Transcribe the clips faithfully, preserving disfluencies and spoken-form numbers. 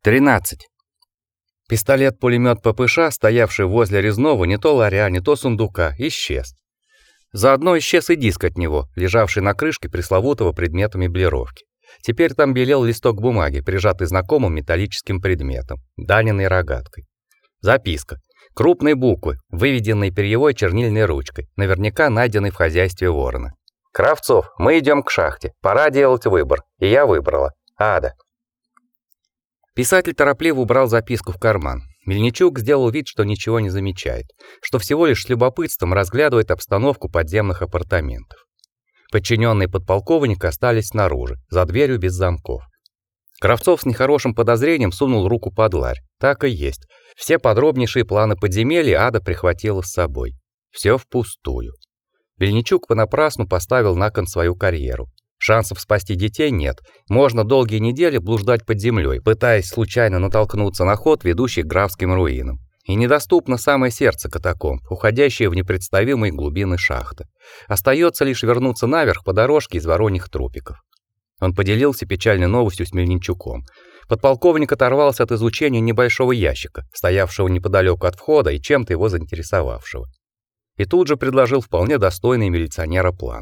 тринадцать. Пистолет-пулемет ППШ, стоявший возле резного не то ларя, не то сундука, исчез. Заодно исчез и диск от него, лежавший на крышке пресловутого предмета меблировки. Теперь там белел листок бумаги, прижатый знакомым металлическим предметом, Даниной рогаткой. Записка. Крупные буквы, выведенные перьевой чернильной ручкой, наверняка найденной в хозяйстве Ворона. «Кравцов, мы идем к шахте. Пора делать выбор. И я выбрала. Ада». Писатель торопливо убрал записку в карман. Мельничук сделал вид, что ничего не замечает, что всего лишь с любопытством разглядывает обстановку подземных апартаментов. Подчиненные подполковника остались снаружи, за дверью без замков. Кравцов с нехорошим подозрением сунул руку под ларь. Так и есть. Все подробнейшие планы подземелья Ада прихватила с собой. Все впустую. Мельничук понапрасну поставил на кон свою карьеру. Шансов спасти детей нет. Можно долгие недели блуждать под землей, пытаясь случайно натолкнуться на ход, ведущий к графским руинам. И недоступно самое сердце катакомб, уходящее в непредставимые глубины шахты. Остается лишь вернуться наверх по дорожке из вороньих трупиков. Он поделился печальной новостью с Мельничуком. Подполковник оторвался от изучения небольшого ящика, стоявшего неподалеку от входа и чем-то его заинтересовавшего. И тут же предложил вполне достойный милиционера план.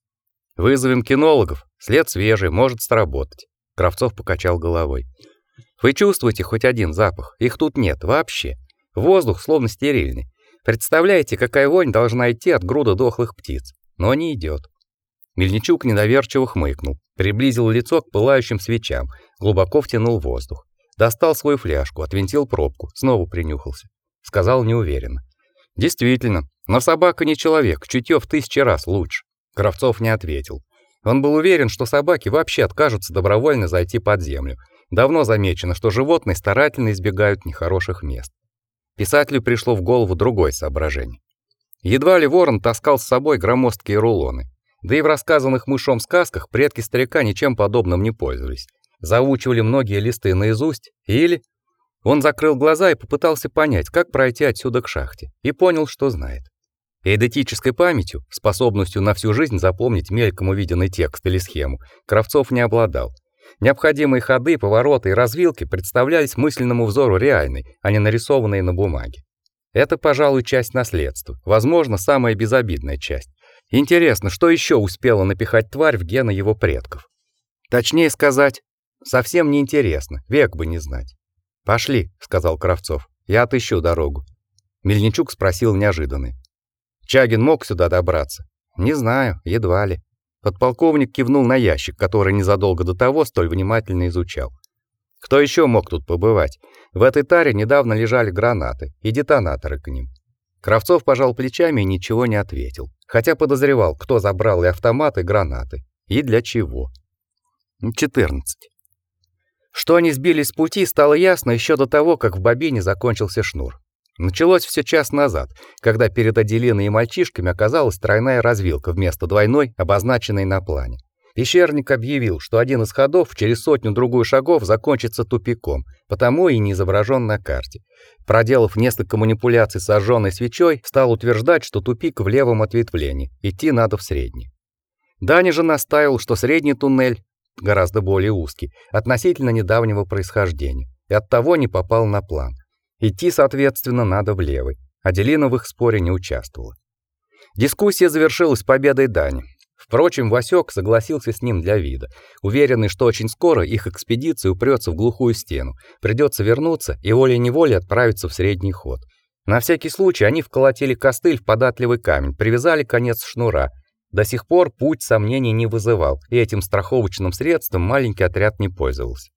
«Вызовем кинологов, след свежий, может сработать». Кравцов покачал головой. «Вы чувствуете хоть один запах? Их тут нет вообще. Воздух словно стерильный. Представляете, какая вонь должна идти от груды дохлых птиц? Но не идет». Мельничук недоверчиво хмыкнул, приблизил лицо к пылающим свечам, глубоко втянул воздух. Достал свою фляжку, отвинтил пробку, снова принюхался. Сказал неуверенно. «Действительно, но собака не человек, чутье в тысячи раз лучше». Кравцов не ответил. Он был уверен, что собаки вообще откажутся добровольно зайти под землю. Давно замечено, что животные старательно избегают нехороших мест. Писателю пришло в голову другое соображение. Едва ли Ворон таскал с собой громоздкие рулоны. Да и в рассказанных мышом сказках предки старика ничем подобным не пользовались. Заучивали многие листы наизусть или... Он закрыл глаза и попытался понять, как пройти отсюда к шахте, и понял, что знает. Эйдетической памятью, способностью на всю жизнь запомнить мельком увиденный текст или схему, Кравцов не обладал. Необходимые ходы, повороты и развилки представлялись мысленному взору реальной, а не нарисованные на бумаге. Это, пожалуй, часть наследства, возможно, самая безобидная часть. Интересно, что еще успела напихать тварь в гены его предков? Точнее сказать, совсем не интересно, век бы не знать. «Пошли», — сказал Кравцов, — «я отыщу дорогу». Мельничук спросил неожиданно. «Чагин мог сюда добраться?» «Не знаю, едва ли». Подполковник кивнул на ящик, который незадолго до того столь внимательно изучал. «Кто еще мог тут побывать? В этой таре недавно лежали гранаты и детонаторы к ним». Кравцов пожал плечами и ничего не ответил, хотя подозревал, кто забрал и автомат, и гранаты, и для чего. четырнадцать. Что они сбились с пути, стало ясно еще до того, как в бобине закончился шнур. Началось все час назад, когда перед Аделиной и мальчишками оказалась тройная развилка вместо двойной, обозначенной на плане. Пещерник объявил, что один из ходов через сотню-другую шагов закончится тупиком, потому и не изображен на карте. Проделав несколько манипуляций с сожженной свечой, стал утверждать, что тупик в левом ответвлении, идти надо в средний. Даня же настаивал, что средний туннель гораздо более узкий, относительно недавнего происхождения, и оттого не попал на план. Идти, соответственно, надо в левый. Аделина в их споре не участвовала. Дискуссия завершилась победой Дани. Впрочем, Васек согласился с ним для вида, уверенный, что очень скоро их экспедиция упрется в глухую стену, придется вернуться и волей-неволей отправиться в средний ход. На всякий случай они вколотили костыль в податливый камень, привязали конец шнура. До сих пор путь сомнений не вызывал, и этим страховочным средством маленький отряд не пользовался.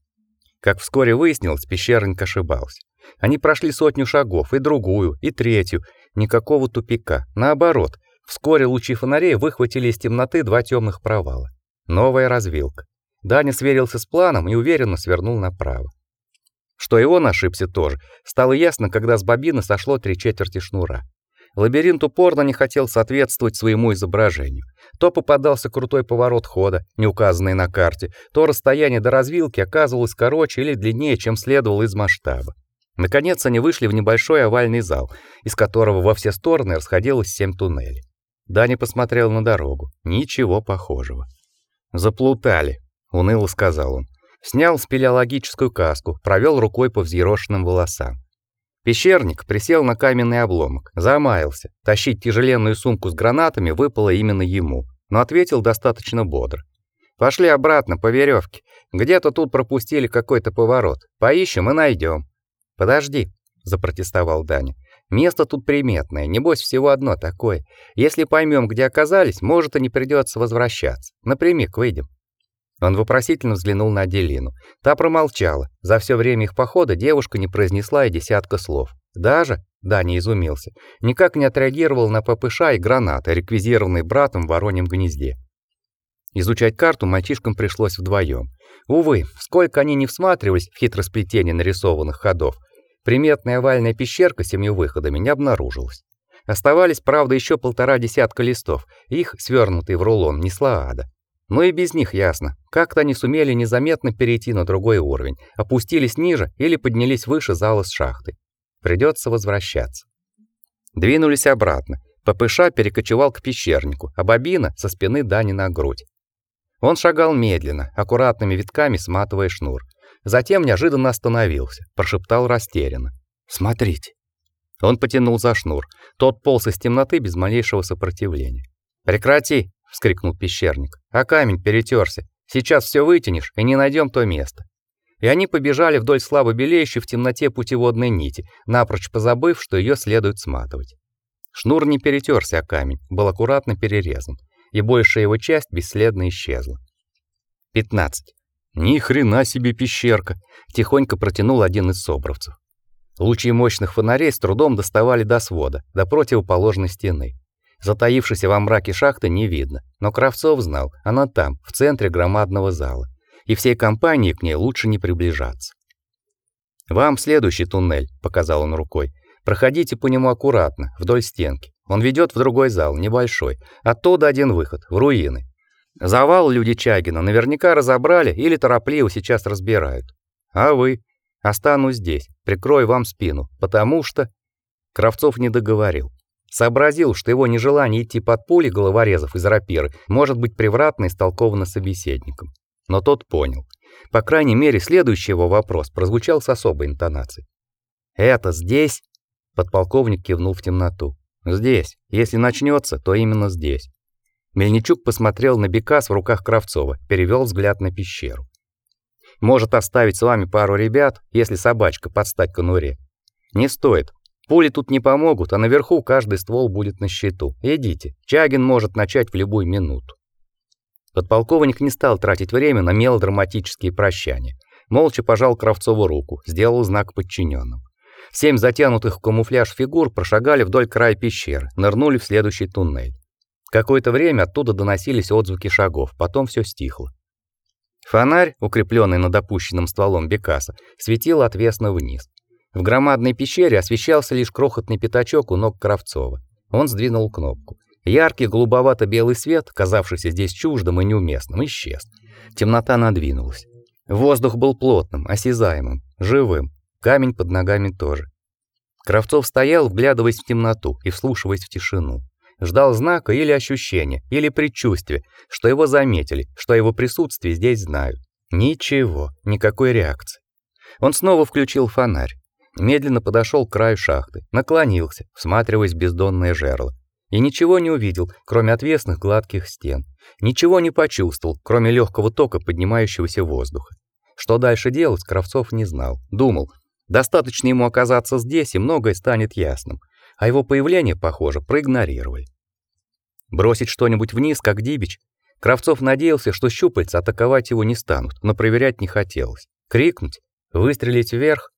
Как вскоре выяснилось, пещерник ошибался. Они прошли сотню шагов, и другую, и третью, никакого тупика. Наоборот, вскоре лучи фонарей выхватили из темноты два темных провала. Новая развилка. Даня сверился с планом и уверенно свернул направо. Что и он ошибся тоже, стало ясно, когда с бобины сошло три четверти шнура. Лабиринт упорно не хотел соответствовать своему изображению. То попадался крутой поворот хода, не указанный на карте, то расстояние до развилки оказывалось короче или длиннее, чем следовало из масштаба. Наконец они вышли в небольшой овальный зал, из которого во все стороны расходилось семь туннелей. Даня посмотрел на дорогу. Ничего похожего. «Заплутали», — уныло сказал он. Снял спелеологическую каску, провел рукой по взъерошенным волосам. Пещерник присел на каменный обломок, замаялся. Тащить тяжеленную сумку с гранатами выпало именно ему, но ответил достаточно бодро. Пошли обратно по веревке. Где-то тут пропустили какой-то поворот. Поищем и найдем. Подожди, запротестовал Даня. Место тут приметное, небось всего одно такое. Если поймем, где оказались, может и не придется возвращаться. Напрямик выйдем. Он вопросительно взглянул на Аделину. Та промолчала. За все время их похода девушка не произнесла и десятка слов. Даже, Даня изумился, никак не отреагировал на ППШ и гранаты, реквизированные братом в Вороньем гнезде. Изучать карту мальчишкам пришлось вдвоем. Увы, сколько они не всматривались в хитросплетение нарисованных ходов, приметная овальная пещерка с семью выходами не обнаружилась. Оставались, правда, еще полтора десятка листов, их, свернутые в рулон, несла ада. Но и без них ясно, как-то они сумели незаметно перейти на другой уровень, опустились ниже или поднялись выше зала с шахтой. Придется возвращаться. Двинулись обратно. ППШ перекочевал к пещернику, а бобина со спины Дани на грудь. Он шагал медленно, аккуратными витками сматывая шнур. Затем неожиданно остановился, прошептал растерянно: "Смотрите". Он потянул за шнур. Тот полз из темноты без малейшего сопротивления. "Прекрати", вскрикнул пещерник. "А камень перетерся. Сейчас все вытянешь, и не найдем то место". И они побежали вдоль слабо белеющей в темноте путеводной нити, напрочь позабыв, что ее следует сматывать. Шнур не перетерся о камень, был аккуратно перерезан, и большая его часть бесследно исчезла. пятнадцать. Ни хрена себе пещерка, тихонько протянул один из собравцев. Лучи мощных фонарей с трудом доставали до свода, до противоположной стены. Затаившейся во мраке шахты не видно, но Кравцов знал, она там, в центре громадного зала, и всей компании к ней лучше не приближаться. «Вам следующий туннель», — показал он рукой. «Проходите по нему аккуратно, вдоль стенки. Он ведет в другой зал, небольшой. Оттуда один выход, в руины. Завал люди Чагина наверняка разобрали или торопливо сейчас разбирают. А вы? Останусь здесь, прикрою вам спину, потому что...» Кравцов не договорил. Сообразил, что его нежелание идти под пули головорезов из рапиры может быть превратно истолковано собеседником. Но тот понял. По крайней мере, следующий его вопрос прозвучал с особой интонацией. «Это здесь?» Подполковник кивнул в темноту. «Здесь. Если начнется, то именно здесь». Мельничук посмотрел на бекас в руках Кравцова, перевел взгляд на пещеру. «Может оставить с вами пару ребят, если собачка подстать конуре?» «Не стоит. Пули тут не помогут, а наверху каждый ствол будет на счету. Идите. Чагин может начать в любую минуту». Подполковник не стал тратить время на мелодраматические прощания. Молча пожал Кравцову руку, сделал знак подчиненным. Семь затянутых в камуфляж фигур прошагали вдоль края пещеры, нырнули в следующий туннель. Какое-то время оттуда доносились отзвуки шагов, потом все стихло. Фонарь, укрепленный над опущенным стволом бекаса, светил отвесно вниз. В громадной пещере освещался лишь крохотный пятачок у ног Кравцова. Он сдвинул кнопку. Яркий голубовато-белый свет, казавшийся здесь чуждым и неуместным, исчез. Темнота надвинулась. Воздух был плотным, осязаемым, живым. Камень под ногами тоже. Кравцов стоял, вглядываясь в темноту и вслушиваясь в тишину. Ждал знака или ощущения, или предчувствия, что его заметили, что о его присутствии здесь знают. Ничего, никакой реакции. Он снова включил фонарь. Медленно подошел к краю шахты, наклонился, всматриваясь в бездонное жерло. И ничего не увидел, кроме отвесных гладких стен. Ничего не почувствовал, кроме легкого тока поднимающегося воздуха. Что дальше делать, Кравцов не знал. Думал, достаточно ему оказаться здесь, и многое станет ясным. А его появление, похоже, проигнорировали. Бросить что-нибудь вниз, как дибич? Кравцов надеялся, что щупальца атаковать его не станут, но проверять не хотелось. Крикнуть? Выстрелить вверх?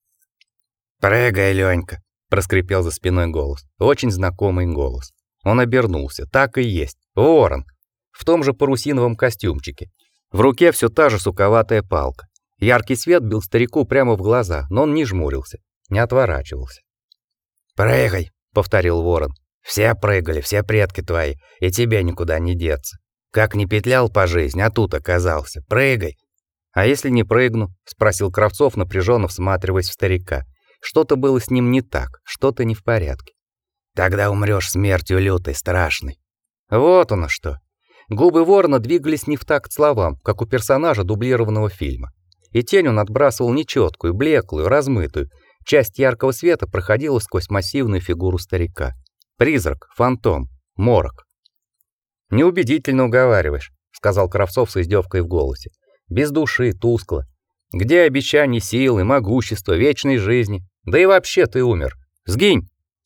«Прыгай, Ленька!» — проскрипел за спиной голос. Очень знакомый голос. Он обернулся. Так и есть. Ворон. В том же парусиновом костюмчике. В руке все та же суковатая палка. Яркий свет бил старику прямо в глаза, но он не жмурился, не отворачивался. «Прыгай!» — повторил ворон. «Все прыгали, все предки твои, и тебе никуда не деться. Как ни петлял по жизни, а тут оказался. Прыгай!» «А если не прыгну?» — спросил Кравцов, напряженно всматриваясь в старика. Что-то было с ним не так, что-то не в порядке. «Тогда умрёшь смертью лютой, страшной». Вот оно что. Губы ворона двигались не в такт словам, как у персонажа дублированного фильма. и тень он отбрасывал нечеткую, блеклую, размытую. Часть яркого света проходила сквозь массивную фигуру старика. Призрак, фантом, морок. «Неубедительно уговариваешь», — сказал Кравцов с издевкой в голосе. «Без души, тускло. Где обещание силы, могущества, вечной жизни? Да и вообще ты умер. Сгинь!»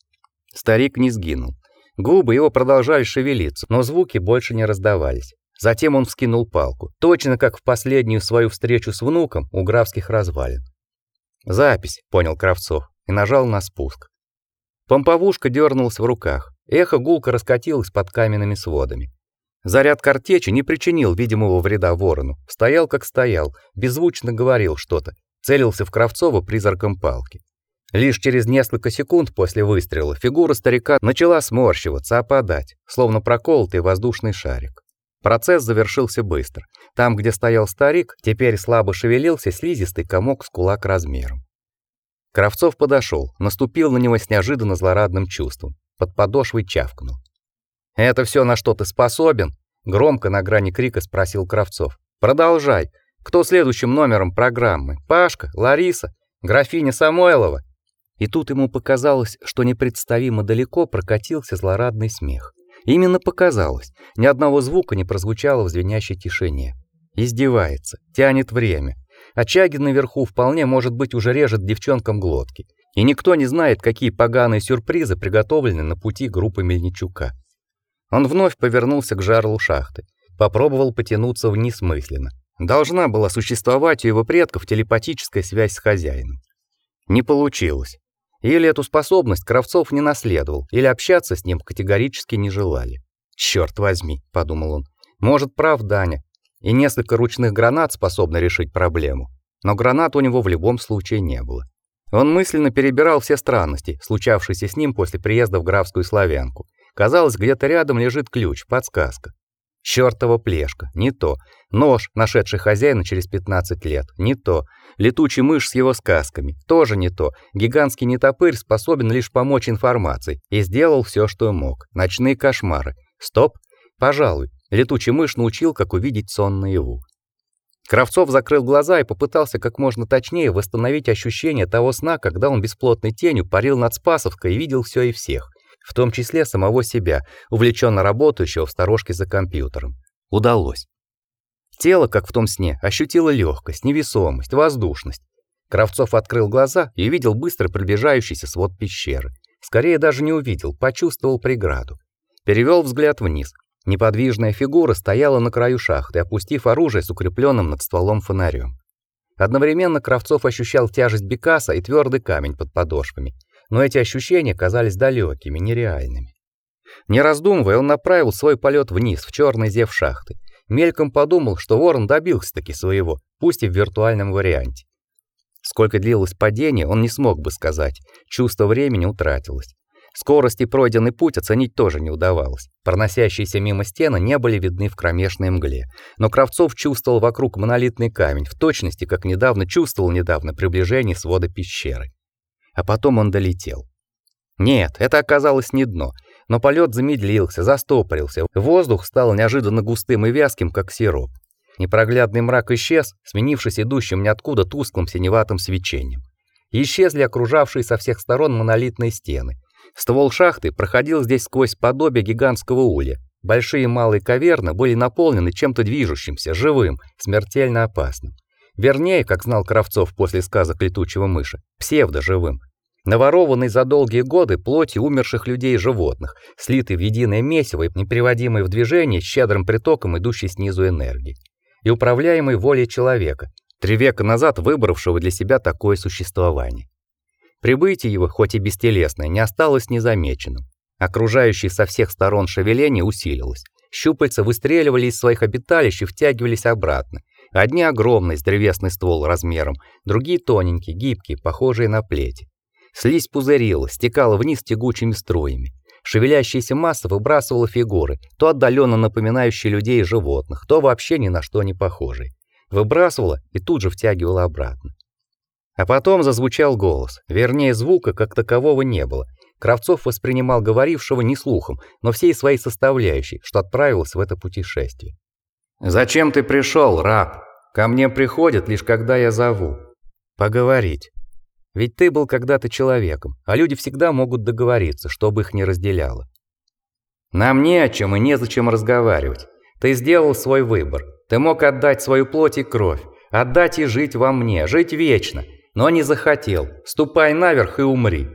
Старик не сгинул. Губы его продолжали шевелиться, но звуки больше не раздавались. Затем он вскинул палку, точно как в последнюю свою встречу с внуком у графских развалин. «Запись», — понял Кравцов и нажал на спуск. Помповушка дернулась в руках. Эхо гулко раскатилось под каменными сводами. Заряд картечи не причинил видимого вреда ворону. Стоял как стоял, беззвучно говорил что-то, целился в Кравцова призраком палки. Лишь через несколько секунд после выстрела фигура старика начала сморщиваться, опадать, словно проколотый воздушный шарик. Процесс завершился быстро. Там, где стоял старик, теперь слабо шевелился слизистый комок с кулак размером. Кравцов подошел, наступил на него с неожиданно злорадным чувством. Под подошвой чавкнул. «Это все, на что ты способен?» — громко на грани крика спросил Кравцов. «Продолжай. Кто следующим номером программы? Пашка? Лариса? Графиня Самойлова?» И тут ему показалось, что непредставимо далеко прокатился злорадный смех. Именно показалось. Ни одного звука не прозвучало в звенящей тишине. Издевается, тянет время. Очагин наверху вполне, может быть, уже режет девчонкам глотки. И никто не знает, какие поганые сюрпризы приготовлены на пути группы Мельничука. Он вновь повернулся к жарлу шахты. Попробовал потянуться вниз мысленно. Должна была существовать у его предков телепатическая связь с хозяином. Не получилось. Или эту способность Кравцов не наследовал, или общаться с ним категорически не желали. «Черт возьми», — подумал он, — «может, прав Даня, и несколько ручных гранат способны решить проблему, но гранат у него в любом случае не было». Он мысленно перебирал все странности, случавшиеся с ним после приезда в графскую Славянку. Казалось, где-то рядом лежит ключ, подсказка. Чёртова плешка, не то. Нож, нашедший хозяина через пятнадцать лет, не то. Летучий мышь с его сказками, тоже не то. Гигантский нетопырь способен лишь помочь информацией и сделал все, что мог. Ночные кошмары. Стоп. Пожалуй, летучий мышь научил, как увидеть сон наяву. Кравцов закрыл глаза и попытался как можно точнее восстановить ощущение того сна, когда он бесплотной тенью парил над Спасовкой и видел все и всех, в том числе самого себя, увлеченно работающего в сторожке за компьютером. Удалось. Тело, как в том сне, ощутило легкость, невесомость, воздушность. Кравцов открыл глаза и увидел быстро приближающийся свод пещеры. Скорее даже не увидел, почувствовал преграду. Перевел взгляд вниз. Неподвижная фигура стояла на краю шахты, опустив оружие с укрепленным над стволом фонарем. Одновременно Кравцов ощущал тяжесть бекаса и твердый камень под подошвами, но эти ощущения казались далекими, нереальными. Не раздумывая, он направил свой полет вниз, в черный зев шахты. Мельком подумал, что Ворон добился-таки своего, пусть и в виртуальном варианте. Сколько длилось падение, он не смог бы сказать, чувство времени утратилось. Скорость и пройденный путь оценить тоже не удавалось. Проносящиеся мимо стены не были видны в кромешной мгле, но Кравцов чувствовал вокруг монолитный камень, в точности, как недавно чувствовал недавно приближение свода пещеры. А потом он долетел. Нет, это оказалось не дно, но полет замедлился, застопорился. Воздух стал неожиданно густым и вязким, как сироп. Непроглядный мрак исчез, сменившись идущим ниоткуда тусклым синеватым свечением. Исчезли окружавшие со всех сторон монолитные стены. Ствол шахты проходил здесь сквозь подобие гигантского улья. Большие и малые каверны были наполнены чем-то движущимся, живым, смертельно опасным. Вернее, как знал Кравцов после сказок летучего мыши, псевдоживым. Наворованный за долгие годы плоти умерших людей и животных, слитый в единое месиво и неприводимый в движение щедрым притоком идущей снизу энергии. И управляемый волей человека, три века назад выбравшего для себя такое существование. Прибытие его, хоть и бестелесное, не осталось незамеченным. Окружающее со всех сторон шевеление усилилось. Щупальца выстреливали из своих обиталищ и втягивались обратно. Одни огромный, с древесный ствол размером, другие тоненькие, гибкие, похожие на плети. Слизь пузырилась, стекала вниз тягучими струями. Шевелящаяся масса выбрасывала фигуры, то отдаленно напоминающие людей и животных, то вообще ни на что не похожие. Выбрасывала и тут же втягивала обратно. А потом зазвучал голос, вернее, звука как такового не было. Кравцов воспринимал говорившего не слухом, но всей своей составляющей, что отправился в это путешествие. «Зачем ты пришел, раб?» Ко мне приходят лишь когда я зову. Поговорить. Ведь ты был когда-то человеком, а люди всегда могут договориться, чтобы их не разделяло. Нам не о чем и незачем разговаривать. Ты сделал свой выбор. Ты мог отдать свою плоть и кровь, отдать и жить во мне, жить вечно, но не захотел. Ступай наверх и умри.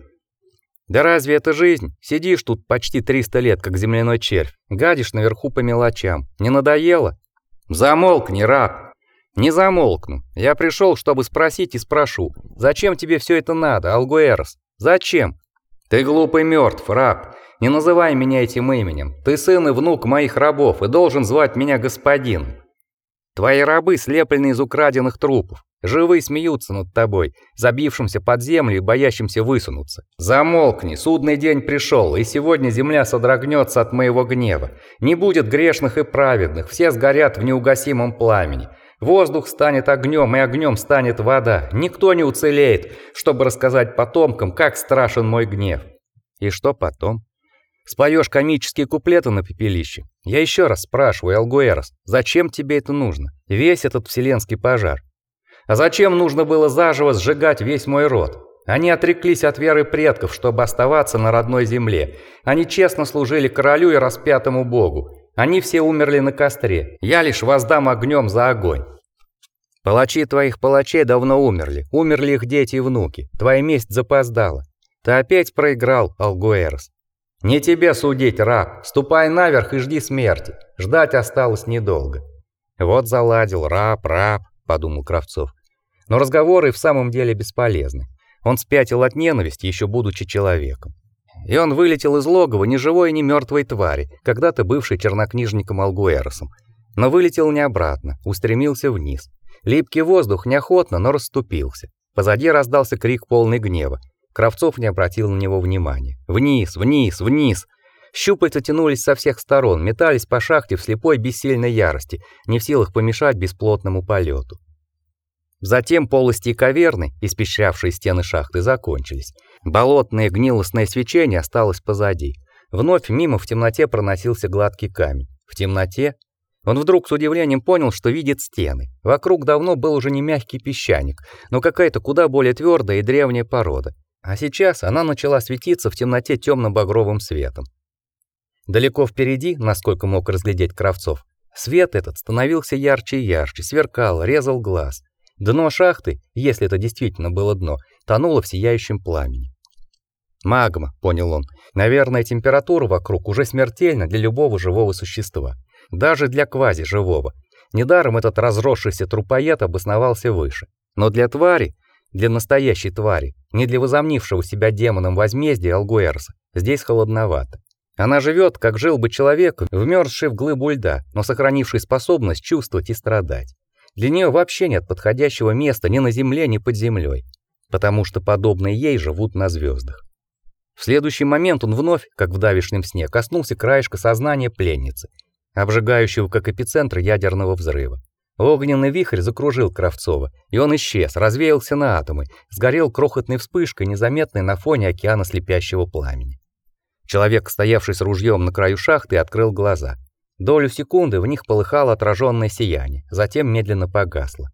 Да разве это жизнь? Сидишь тут почти триста лет, как земляной червь, гадишь наверху по мелочам. Не надоело? Замолкни, раб. Не замолкну. Я пришел, чтобы спросить и спрошу. Зачем тебе все это надо, Algueros? Зачем? Ты глупый мертв, раб. Не называй меня этим именем. Ты сын и внук моих рабов и должен звать меня господином. Твои рабы слеплены из украденных трупов. Живые смеются над тобой, забившимся под землю и боящимся высунуться. Замолкни, судный день пришел, и сегодня земля содрогнется от моего гнева. Не будет грешных и праведных, все сгорят в неугасимом пламени. Воздух станет огнем, и огнем станет вода. Никто не уцелеет, чтобы рассказать потомкам, как страшен мой гнев. И что потом? Споешь комические куплеты на пепелище. Я еще раз спрашиваю, Algueros, зачем тебе это нужно? Весь этот вселенский пожар. А зачем нужно было заживо сжигать весь мой род? Они отреклись от веры предков, чтобы оставаться на родной земле. Они честно служили королю и распятому богу. Они все умерли на костре. Я лишь воздам огнем за огонь. Палачи твоих палачей давно умерли. Умерли их дети и внуки. Твоя месть запоздала. Ты опять проиграл, Algueros. Не тебе судить, раб. Ступай наверх и жди смерти. Ждать осталось недолго. Вот заладил, раб, раб, подумал Кравцов. Но разговоры в самом деле бесполезны. Он спятил от ненависти, еще будучи человеком. И он вылетел из логова ни живой, ни мертвой твари, когда-то бывшей чернокнижником Alguerosом. Но вылетел не обратно, устремился вниз. Липкий воздух неохотно, но расступился. Позади раздался крик полный гнева. Кравцов не обратил на него внимания. Вниз, вниз, вниз. Щупальца тянулись со всех сторон, метались по шахте в слепой бессильной ярости, не в силах помешать бесплотному полету. Затем полости и каверны, испещрявшие стены шахты, закончились. Болотное гнилостное свечение осталось позади. Вновь мимо в темноте проносился гладкий камень. В темноте он вдруг с удивлением понял, что видит стены. Вокруг давно был уже не мягкий песчаник, но какая-то куда более твердая и древняя порода. А сейчас она начала светиться в темноте темно-багровым светом. Далеко впереди, насколько мог разглядеть Кравцов, свет этот становился ярче и ярче, сверкал, резал глаз. Дно шахты, если это действительно было дно, тонуло в сияющем пламени. Магма, понял он. Наверное, температура вокруг уже смертельна для любого живого существа, даже для квази-живого. Недаром этот разросшийся трупоед обосновался выше. Но для твари, для настоящей твари, не для возомнившего себя демоном возмездия Algueroса, здесь холодновато. Она живет, как жил бы человек, вмерзший в глыбу льда, но сохранивший способность чувствовать и страдать. Для нее вообще нет подходящего места ни на земле, ни под землей, потому что подобные ей живут на звездах. В следующий момент он вновь, как в давешнем сне, коснулся краешка сознания пленницы, обжигающего как эпицентр ядерного взрыва. Огненный вихрь закружил Кравцова, и он исчез, развеялся на атомы, сгорел крохотной вспышкой, незаметной на фоне океана слепящего пламени. Человек, стоявший с ружьем на краю шахты, открыл глаза. Долю секунды в них полыхало отраженное сияние, затем медленно погасло.